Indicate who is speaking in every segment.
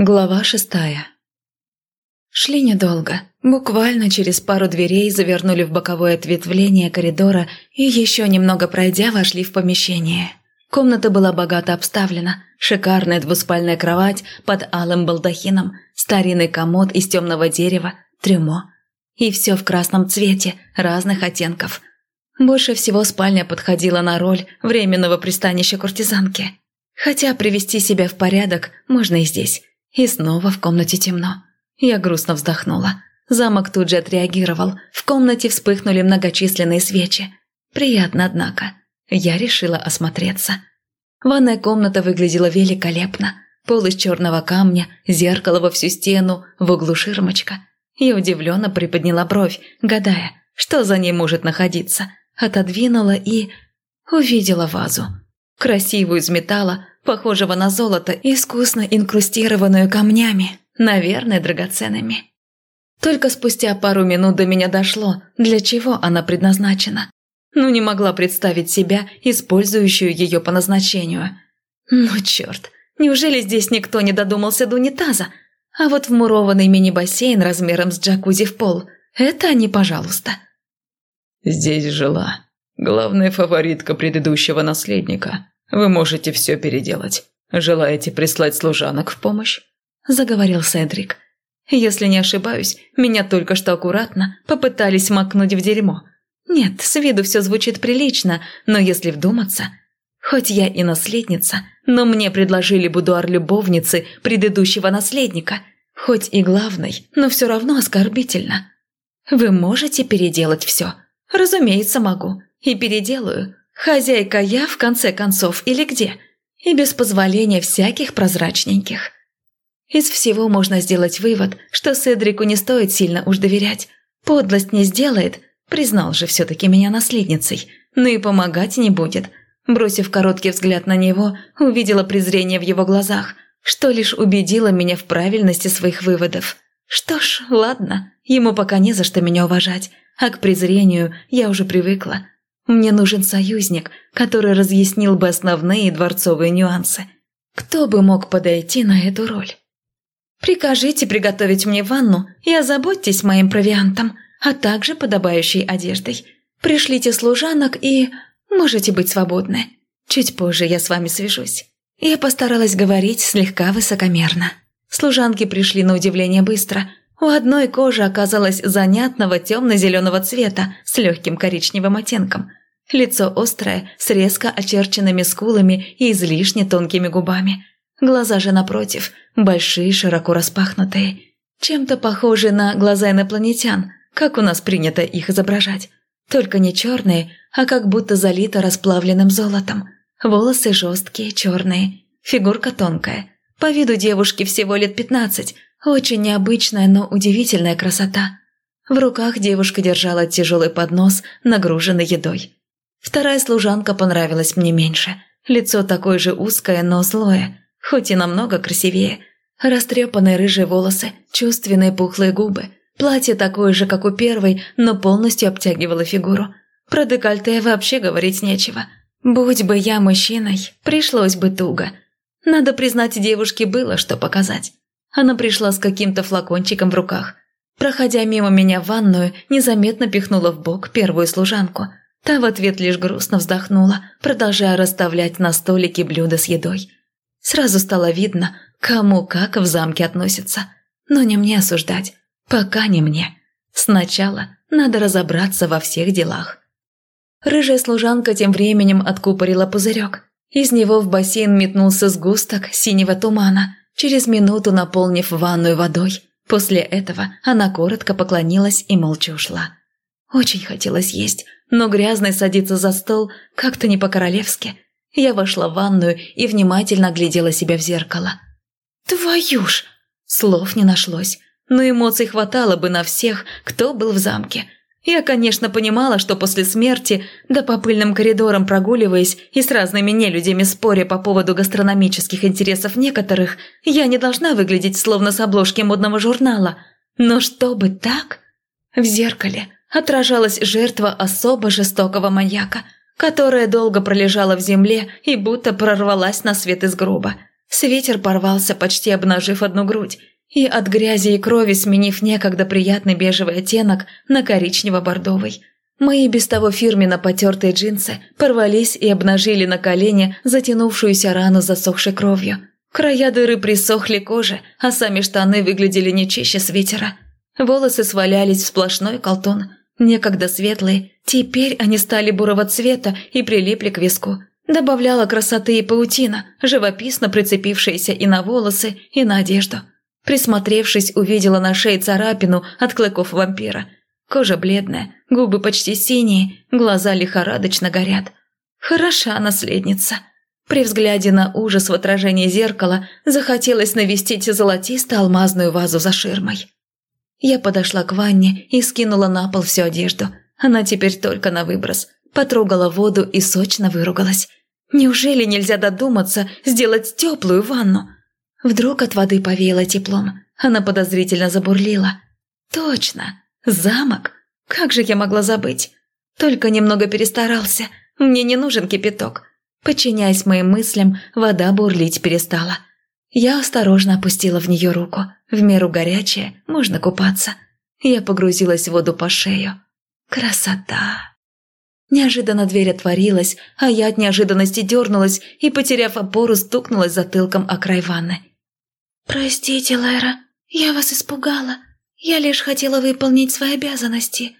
Speaker 1: Глава 6. Шли недолго. Буквально через пару дверей завернули в боковое ответвление коридора и еще немного пройдя, вошли в помещение. Комната была богато обставлена. Шикарная двуспальная кровать под алым балдахином, старинный комод из темного дерева, трюмо. И все в красном цвете, разных оттенков. Больше всего спальня подходила на роль временного пристанища куртизанки. Хотя привести себя в порядок можно и здесь. И снова в комнате темно. Я грустно вздохнула. Замок тут же отреагировал. В комнате вспыхнули многочисленные свечи. Приятно, однако. Я решила осмотреться. Ванная комната выглядела великолепно. Пол из черного камня, зеркало во всю стену, в углу ширмочка. Я удивленно приподняла бровь, гадая, что за ней может находиться. Отодвинула и... увидела вазу. Красивую из металла, похожего на золото, искусно инкрустированную камнями, наверное, драгоценными. Только спустя пару минут до меня дошло, для чего она предназначена. Не могла представить себя, использующую ее по назначению. Черт, неужели здесь никто не додумался до унитаза? А вот вмурованный мини-бассейн размером с джакузи в пол – это они, пожалуйста.
Speaker 2: Здесь жила главная фаворитка предыдущего наследника. Вы можете все переделать. Желаете прислать служанок в помощь?» – заговорил Седрик. «Если не ошибаюсь, меня только что аккуратно попытались макнуть в дерьмо. Нет, с виду все звучит прилично, но если вдуматься... Хоть я и наследница, но мне предложили будуар любовницы предыдущего наследника. Хоть и главной, но все равно оскорбительно. Вы можете переделать все? Разумеется, могу. И переделаю. Хозяйка я, в конце концов, или где? И без позволения всяких прозрачненьких. Из всего можно сделать вывод, что Седрику не стоит сильно уж доверять. Подлость не сделает, признал же все-таки меня наследницей, но и помогать не будет. Бросив короткий взгляд на него, увидела презрение в его глазах, что лишь убедило меня в правильности своих выводов. Что ж, ладно, ему пока не за что меня уважать, а к презрению я уже привыкла. Мне нужен союзник, который разъяснил бы основные дворцовые нюансы. Кто бы мог подойти на эту роль? Прикажите приготовить мне ванну и озаботьтесь моим провиантом, а также подобающей одеждой. Пришлите служанок и... можете быть свободны. Чуть позже я с вами свяжусь». Я постаралась говорить слегка высокомерно. Служанки пришли на удивление быстро. У одной кожа оказалась занятного темно-зеленого цвета с легким коричневым оттенком. Лицо острое, с резко очерченными скулами и излишне тонкими губами. Глаза же, напротив, большие, широко распахнутые. Чем-то похожи на глаза инопланетян, как у нас принято их изображать. Только не черные, а как будто залито расплавленным золотом. Волосы жесткие, черные, фигурка тонкая. По виду девушки всего лет 15, очень необычная, но удивительная красота. В руках девушка держала тяжелый поднос, нагруженный едой. Вторая служанка понравилась мне меньше. Лицо такое же узкое, но злое, хоть и намного красивее. Растрепанные рыжие волосы, чувственные пухлые губы. Платье такое же, как у первой, но полностью обтягивало фигуру. Про декольте вообще говорить нечего. Будь бы я мужчиной, пришлось бы туго. Надо признать, девушке было что показать. Она пришла с каким-то флакончиком в руках. Проходя мимо меня в ванную, незаметно пихнула в бок первую служанку. Та в ответ лишь грустно вздохнула, продолжая расставлять на столике блюда с едой. Сразу стало видно, кому как в замке относятся. Но не мне осуждать. Пока не мне. Сначала надо разобраться во всех делах. Рыжая служанка тем временем откупорила пузырек. Из него в бассейн метнулся сгусток синего тумана, через минуту наполнив ванную водой. После этого она коротко поклонилась и молча ушла. Очень хотелось есть, но грязной садиться за стол как-то не по-королевски. Я вошла в ванную и внимательно оглядела себя в зеркало. «Твою ж!» Слов не нашлось. Но эмоций хватало бы на всех, кто был в замке. Я, конечно, понимала, что после смерти, да по пыльным коридорам прогуливаясь и с разными нелюдями споря по поводу гастрономических интересов некоторых, я не должна выглядеть словно с обложки модного журнала. Но чтобы так? В зеркале отражалась жертва особо жестокого маньяка, которая долго пролежала в земле и будто прорвалась на свет из гроба.
Speaker 1: Свитер порвался, почти обнажив одну грудь, и от грязи и крови сменив некогда приятный бежевый оттенок на коричнево-бордовый. Мои без того фирменно потертые джинсы порвались и обнажили на колене затянувшуюся рану с засохшей кровью. Края дыры присохли к коже, а сами штаны выглядели не чище свитера. Волосы свалялись в сплошной колтун. Некогда светлые, теперь они стали бурого цвета и прилипли к виску. Добавляла красоты и паутина, живописно прицепившаяся и на волосы, и на одежду. Присмотревшись, увидела на шее царапину от клыков вампира. Кожа бледная, губы почти синие, глаза лихорадочно горят. Хороша наследница. При взгляде на ужас в отражении зеркала захотелось навестить золотисто-алмазную вазу за ширмой. Я подошла к ванне и скинула на пол всю одежду. Она теперь только на выброс. Потрогала воду и сочно выругалась. Неужели нельзя додуматься сделать теплую ванну? Вдруг от воды повеяло теплом. Она подозрительно забурлила. Точно, замок. Как же я могла забыть? Только немного перестарался. Мне не нужен кипяток. Подчиняясь моим мыслям, вода бурлить перестала. Я осторожно опустила в нее руку. В меру горячая, можно купаться. Я погрузилась в воду по шею. Красота! Неожиданно дверь отворилась, а я от неожиданности дернулась и, потеряв опору, стукнулась затылком о край ванны. «Простите, Лера, я вас испугала. Я лишь хотела выполнить свои обязанности.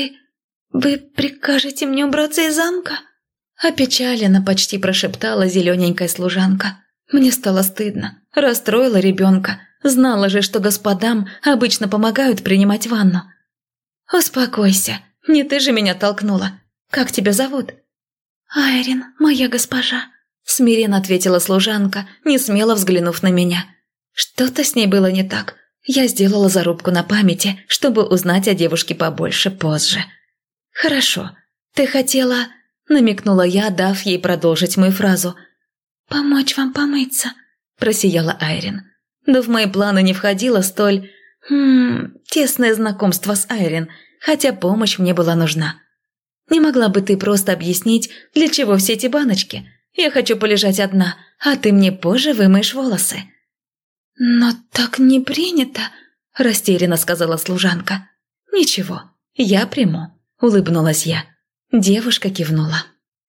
Speaker 1: Вы прикажете мне убраться из замка?» Опечаленно почти прошептала зелененькая служанка. Мне стало стыдно, расстроила ребенка. Знала же, что господам обычно помогают принимать ванну. «Успокойся, не ты же меня толкнула. Как тебя зовут?» «Айрин, моя госпожа», – смиренно ответила служанка, не смело взглянув на меня. Что-то с ней было не так. Я сделала зарубку на памяти, чтобы узнать о девушке побольше позже. «Хорошо. Ты хотела...» – намекнула я, дав ей продолжить мою фразу. «Помочь вам помыться», – просияла Айрин. Но в мои планы не входило столь... тесное знакомство с Айрин, хотя помощь мне была нужна. «Не могла бы ты просто объяснить, для чего все эти баночки? Я хочу полежать одна, а ты мне позже вымоешь волосы». «Но так не принято», – растерянно сказала служанка. «Ничего, я приму», – улыбнулась я. Девушка кивнула.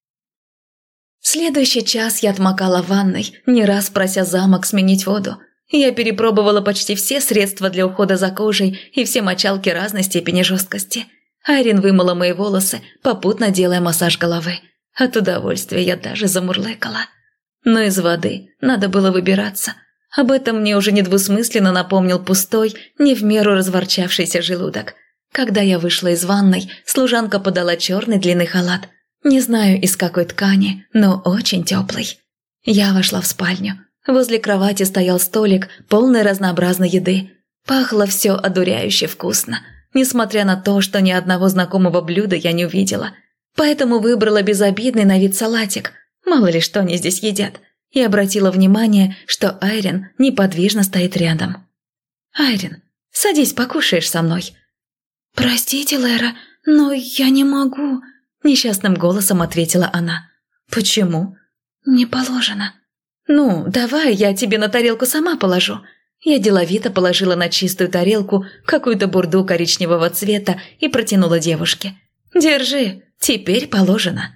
Speaker 1: Следующий час я отмокала в ванной, не раз прося замок сменить воду. Я перепробовала почти все средства для ухода за кожей и все мочалки разной степени жесткости. Айрин вымыла мои волосы, попутно делая массаж головы. От удовольствия я даже замурлыкала. Но из воды надо было выбираться. Об этом мне уже недвусмысленно напомнил пустой, не в меру разворчавшийся желудок. Когда я вышла из ванной, служанка подала черный длинный халат. Не знаю, из какой ткани, но очень теплый. Я вошла в спальню. Возле кровати стоял столик, полный разнообразной еды. Пахло все одуряюще вкусно, несмотря на то, что ни одного знакомого блюда я не увидела. Поэтому выбрала безобидный на вид салатик. Мало ли что они здесь едят. И обратила внимание, что Айрин неподвижно стоит рядом. «Айрин, садись, покушаешь со мной». «Простите, Лера, но я не могу», – несчастным голосом ответила она. «Почему?» «Не положено». «Ну, давай я тебе на тарелку сама положу». Я деловито положила на чистую тарелку какую-то бурду коричневого цвета и протянула девушке. «Держи, теперь положено».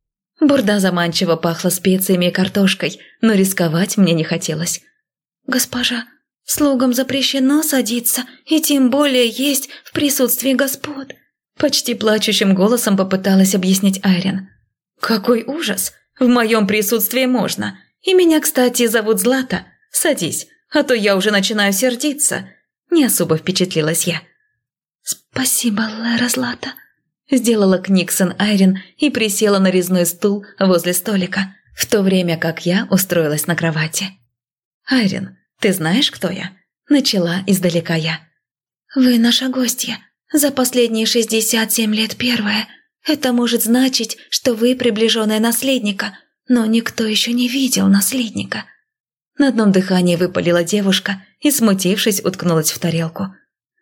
Speaker 1: Бурда заманчиво пахла специями и картошкой, но рисковать мне не хотелось. «Госпожа, слугам запрещено садиться и тем более есть в присутствии господ», почти плачущим голосом попыталась объяснить Айрин. «Какой ужас! В моем присутствии можно. И меня, кстати, зовут Злата. Садись, а то я уже начинаю сердиться». Не особо впечатлилась я. «Спасибо, Лера Злата», – сделала книксон Айрин и присела на резной стул возле столика, в то время как я устроилась на кровати. «Айрин, ты знаешь, кто я?» – начала издалека я. «Вы наша гостья. За последние 67 лет первая. Это может значить, что вы приближенная наследника, но никто еще не видел наследника». На одном дыхании выпалила девушка и, смутившись, уткнулась в тарелку.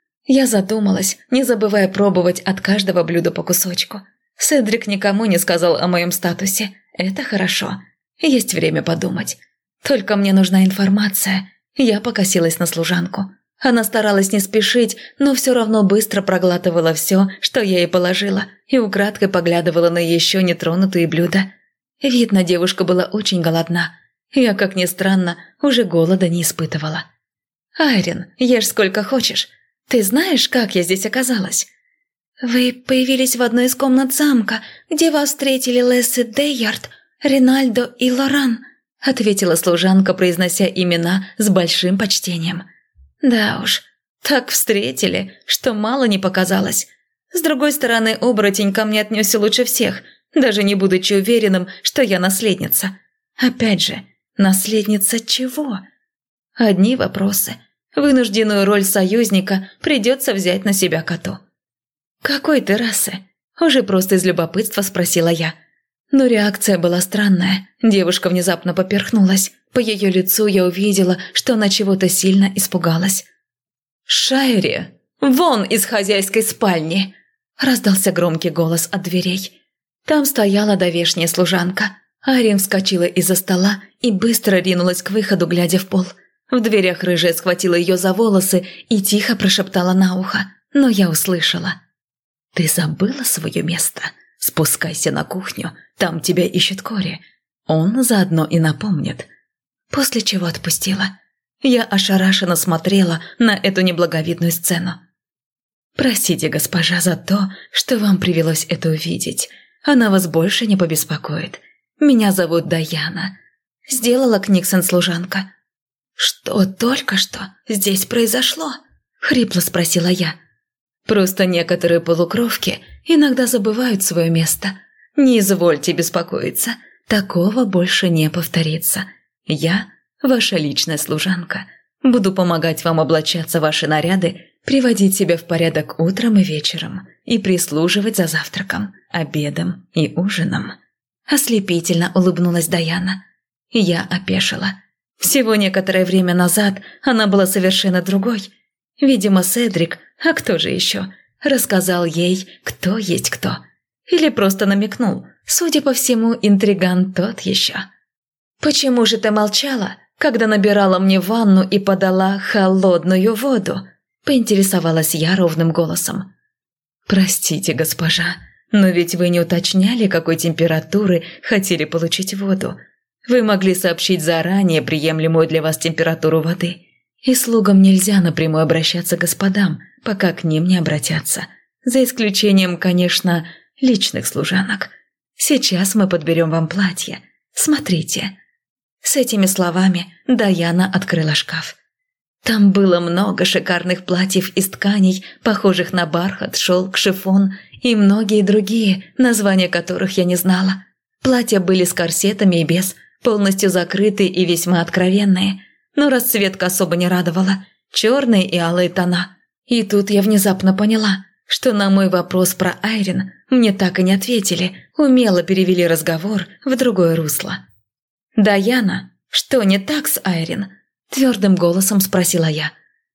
Speaker 1: Я задумалась, не забывая пробовать от каждого блюда по кусочку. Седрик никому не сказал о моем статусе. Это хорошо. Есть время подумать. Только мне нужна информация. Я покосилась на служанку. Она старалась не спешить, но все равно быстро проглатывала все, что я ей положила, и украдкой поглядывала на еще нетронутые блюда. Видно, девушка была очень голодна. Я, как ни странно, уже голода не испытывала. «Айрин, ешь сколько хочешь. Ты знаешь, как я здесь оказалась?» «Вы появились в одной из комнат замка, где вас встретили Лесси Дейярд, Ринальдо и Лоран», ответила служанка, произнося имена с большим почтением. «Да уж, так встретили, что мало не показалось. С другой стороны, оборотень ко мне отнесся лучше всех, даже не будучи уверенным, что я наследница. Опять же, наследница чего? Одни вопросы. Вынужденную роль союзника придется взять на себя коту». «Какой ты расы?» – уже просто из любопытства спросила я. Но реакция была странная. Девушка внезапно поперхнулась. По ее лицу я увидела, что она чего-то сильно испугалась. «Шайри, вон из хозяйской спальни!» – раздался громкий голос от дверей. Там стояла давешняя служанка. Айрин вскочила из-за стола и быстро ринулась к выходу, глядя в пол. В дверях рыжая схватила ее за волосы и тихо прошептала на ухо, но я услышала. «Ты забыла свое место? Спускайся на кухню, там тебя ищет Кори. Он заодно и напомнит». После чего отпустила. Я ошарашенно смотрела на эту неблаговидную сцену. «Простите, госпожа, за то, что вам привелось это увидеть. Она вас больше не побеспокоит. Меня зовут Даяна», – сделала Книксон служанка. «Что только что здесь произошло?» – хрипло спросила я. «Просто некоторые полукровки иногда забывают свое место. Не извольте беспокоиться, такого больше не повторится. Я, ваша личная служанка, буду помогать вам облачаться в ваши наряды, приводить себя в порядок утром и вечером и прислуживать за завтраком, обедом и ужином». Ослепительно улыбнулась Даяна. Я опешила. Всего некоторое время назад она была совершенно другой. Видимо, Седрик, а кто же еще, рассказал ей, кто есть кто. Или просто намекнул. Судя по всему, интриган тот еще. «Почему же ты молчала, когда набирала мне ванну и подала холодную воду?» – поинтересовалась я ровным голосом. «Простите, госпожа, но ведь вы не уточняли, какой температуры хотели получить воду. Вы могли сообщить заранее приемлемую для вас температуру воды. И слугам нельзя напрямую обращаться к господам, пока к ним не обратятся. За исключением, конечно, личных служанок. Сейчас мы подберем вам платье. Смотрите». С этими словами Даяна открыла шкаф. Там было много шикарных платьев из тканей, похожих на бархат, шелк, шифон и многие другие, названия которых я не знала. Платья были с корсетами и без, полностью закрытые и весьма откровенные. Но расцветка особо не радовала. Черные и алые тона. И тут я внезапно поняла, что на мой вопрос про Айрин мне так и не ответили, умело перевели разговор в другое русло. «Даяна, что не так с Айрин?» – твердым голосом спросила я.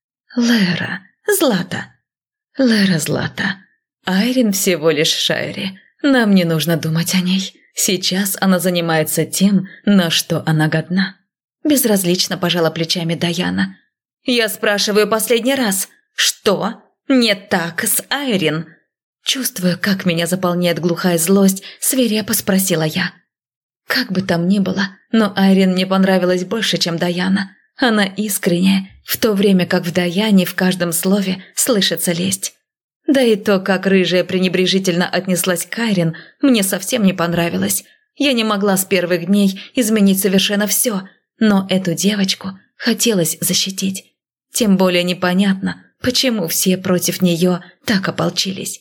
Speaker 1: «Лера, Злата». «Лера, Злата. Айрин всего лишь Шайри. Нам не нужно думать о ней. Сейчас она занимается тем, на что она годна». Безразлично пожала плечами Даяна. «Я спрашиваю последний раз, что не так с Айрин?» Чувствуя, как меня заполняет глухая злость, свирепо спросила я. Как бы там ни было, но Айрин мне понравилась больше, чем Даяна. Она искренняя, в то время как в Даяне в каждом слове слышится лесть. Да и то, как рыжая пренебрежительно отнеслась к Айрин, мне совсем не понравилось. Я не могла с первых дней изменить совершенно все, но эту девочку хотелось защитить. Тем более непонятно, почему все против нее так ополчились.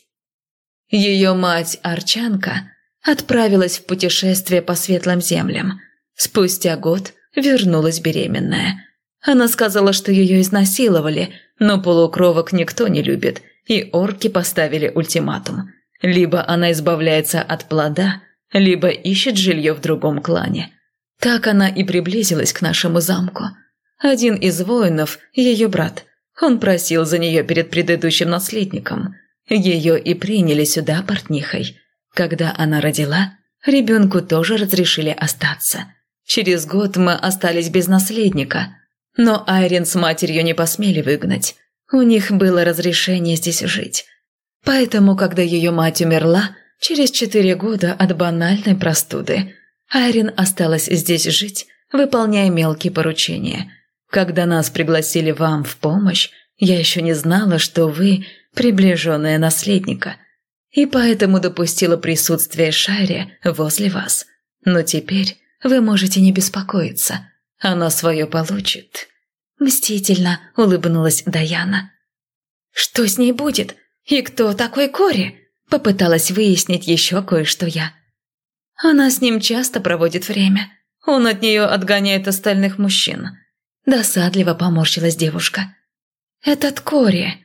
Speaker 1: Ее мать Арчанка отправилась в путешествие по светлым землям. Спустя год вернулась беременная. Она сказала, что ее изнасиловали, но полукровок никто не любит, и орки поставили ультиматум. Либо она избавляется от плода, либо ищет жилье в другом клане. Так она и приблизилась к нашему замку. Один из воинов, ее брат, он просил за нее перед предыдущим наследником. Ее и приняли сюда портнихой. Когда она родила, ребенку тоже разрешили остаться. Через год мы остались без наследника, но Айрин с матерью не посмели выгнать. У них было разрешение здесь жить. Поэтому, когда ее мать умерла, через 4 года от банальной простуды, Айрин осталась здесь жить, выполняя мелкие поручения. Когда нас пригласили вам в помощь, я еще не знала, что вы приближенная наследника, и поэтому допустила присутствие Шайри возле вас. Но теперь вы можете не беспокоиться, она свое получит». Мстительно улыбнулась Даяна. «Что с ней будет? И кто такой Кори?» Попыталась выяснить еще кое-что я. «Она с ним часто проводит время. Он от нее отгоняет остальных мужчин». Досадливо поморщилась девушка. «Этот Кори,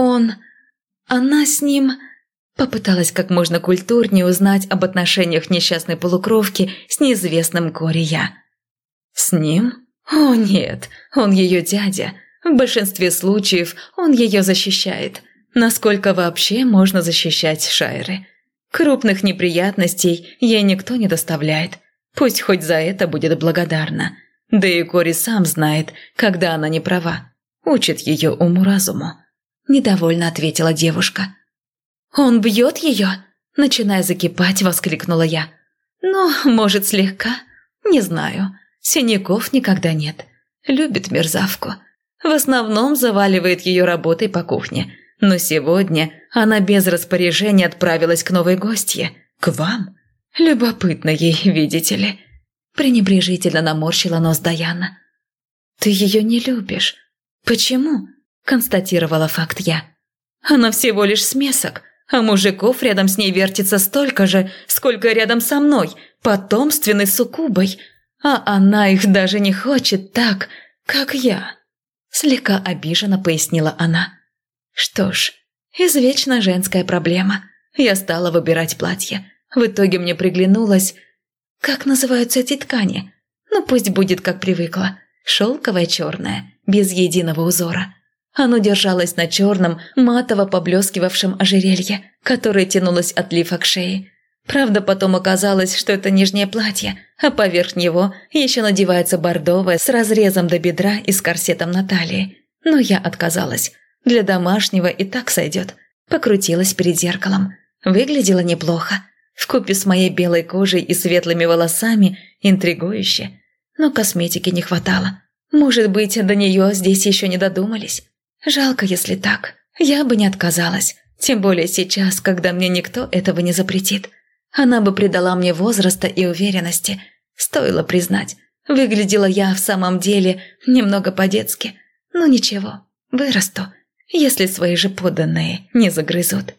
Speaker 1: она с ним...» Попыталась как можно культурнее узнать об отношениях несчастной полукровки с неизвестным Кори я. «С ним? О нет, он ее дядя. В большинстве случаев он ее защищает. Насколько вообще можно защищать Шайры? Крупных неприятностей ей никто не доставляет. Пусть хоть за это будет благодарна. Да и Кори сам знает, когда она не права. Учит ее уму-разуму». Недовольно ответила девушка. «Он бьет ее?» Начиная закипать, воскликнула я. «Ну, может, слегка? Не знаю. Синяков никогда нет. Любит мерзавку. В основном заваливает ее работой по кухне. Но сегодня она без распоряжения отправилась к новой гостье. К вам? Любопытно ей, видите ли». Пренебрежительно наморщила нос Даяна. «Ты ее не любишь. Почему?» Констатировала факт я. «Она всего лишь смесок, а мужиков рядом с ней вертится столько же, сколько рядом со мной, потомственной суккубой, а она их даже не хочет так, как я», слегка обиженно пояснила она. «Что ж, извечно женская проблема. Я стала выбирать платье. В итоге мне приглянулось... Как называются эти ткани? Ну, пусть будет, как привыкла. Шелковое черное, без единого узора. Оно держалось на черном, матово поблескивавшем ожерелье, которое тянулось от лифа к шее. Правда, потом оказалось, что это нижнее платье, а поверх него еще надевается бордовое с разрезом до бедра и с корсетом на талии. Но я отказалась. Для домашнего и так сойдет. Покрутилась перед зеркалом. Выглядела неплохо. Вкупе с моей белой кожей и светлыми волосами интригующе. Но косметики не хватало. Может быть, до нее здесь еще не додумались. Жалко, если так. Я бы не отказалась. Тем более сейчас, когда мне никто этого не запретит. Она бы придала мне возраста и уверенности. Стоило признать. Выглядела я в самом деле немного по-детски. Но ничего, вырасту, если свои же подданные не загрызут.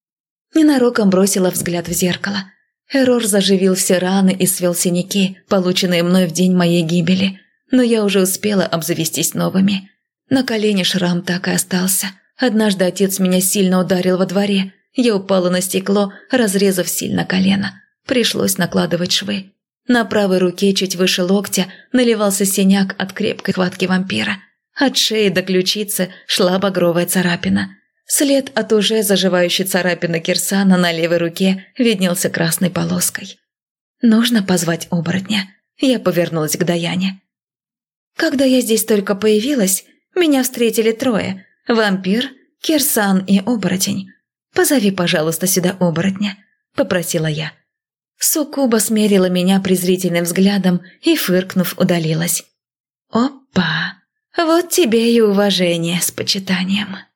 Speaker 1: Ненароком бросила взгляд в зеркало. Эррор заживил все раны и свел синяки, полученные мной в день моей гибели. Но я уже успела обзавестись новыми. На колене шрам так и остался. Однажды отец меня сильно ударил во дворе. Я упала на стекло, разрезав сильно колено. Пришлось накладывать швы. На правой руке, чуть выше локтя, наливался синяк от крепкой хватки вампира. От шеи до ключицы шла багровая царапина. След от уже заживающей царапины Кирсана на левой руке виднелся красной полоской. «Нужно позвать оборотня». Я повернулась к Даяне. «Когда я здесь только появилась, меня встретили 3. Вампир, Кирсан и оборотень. Позови, пожалуйста, сюда оборотня», – попросила я. Суккуба смерила меня презрительным взглядом и, фыркнув, удалилась. «Опа! Вот тебе и уважение с почитанием».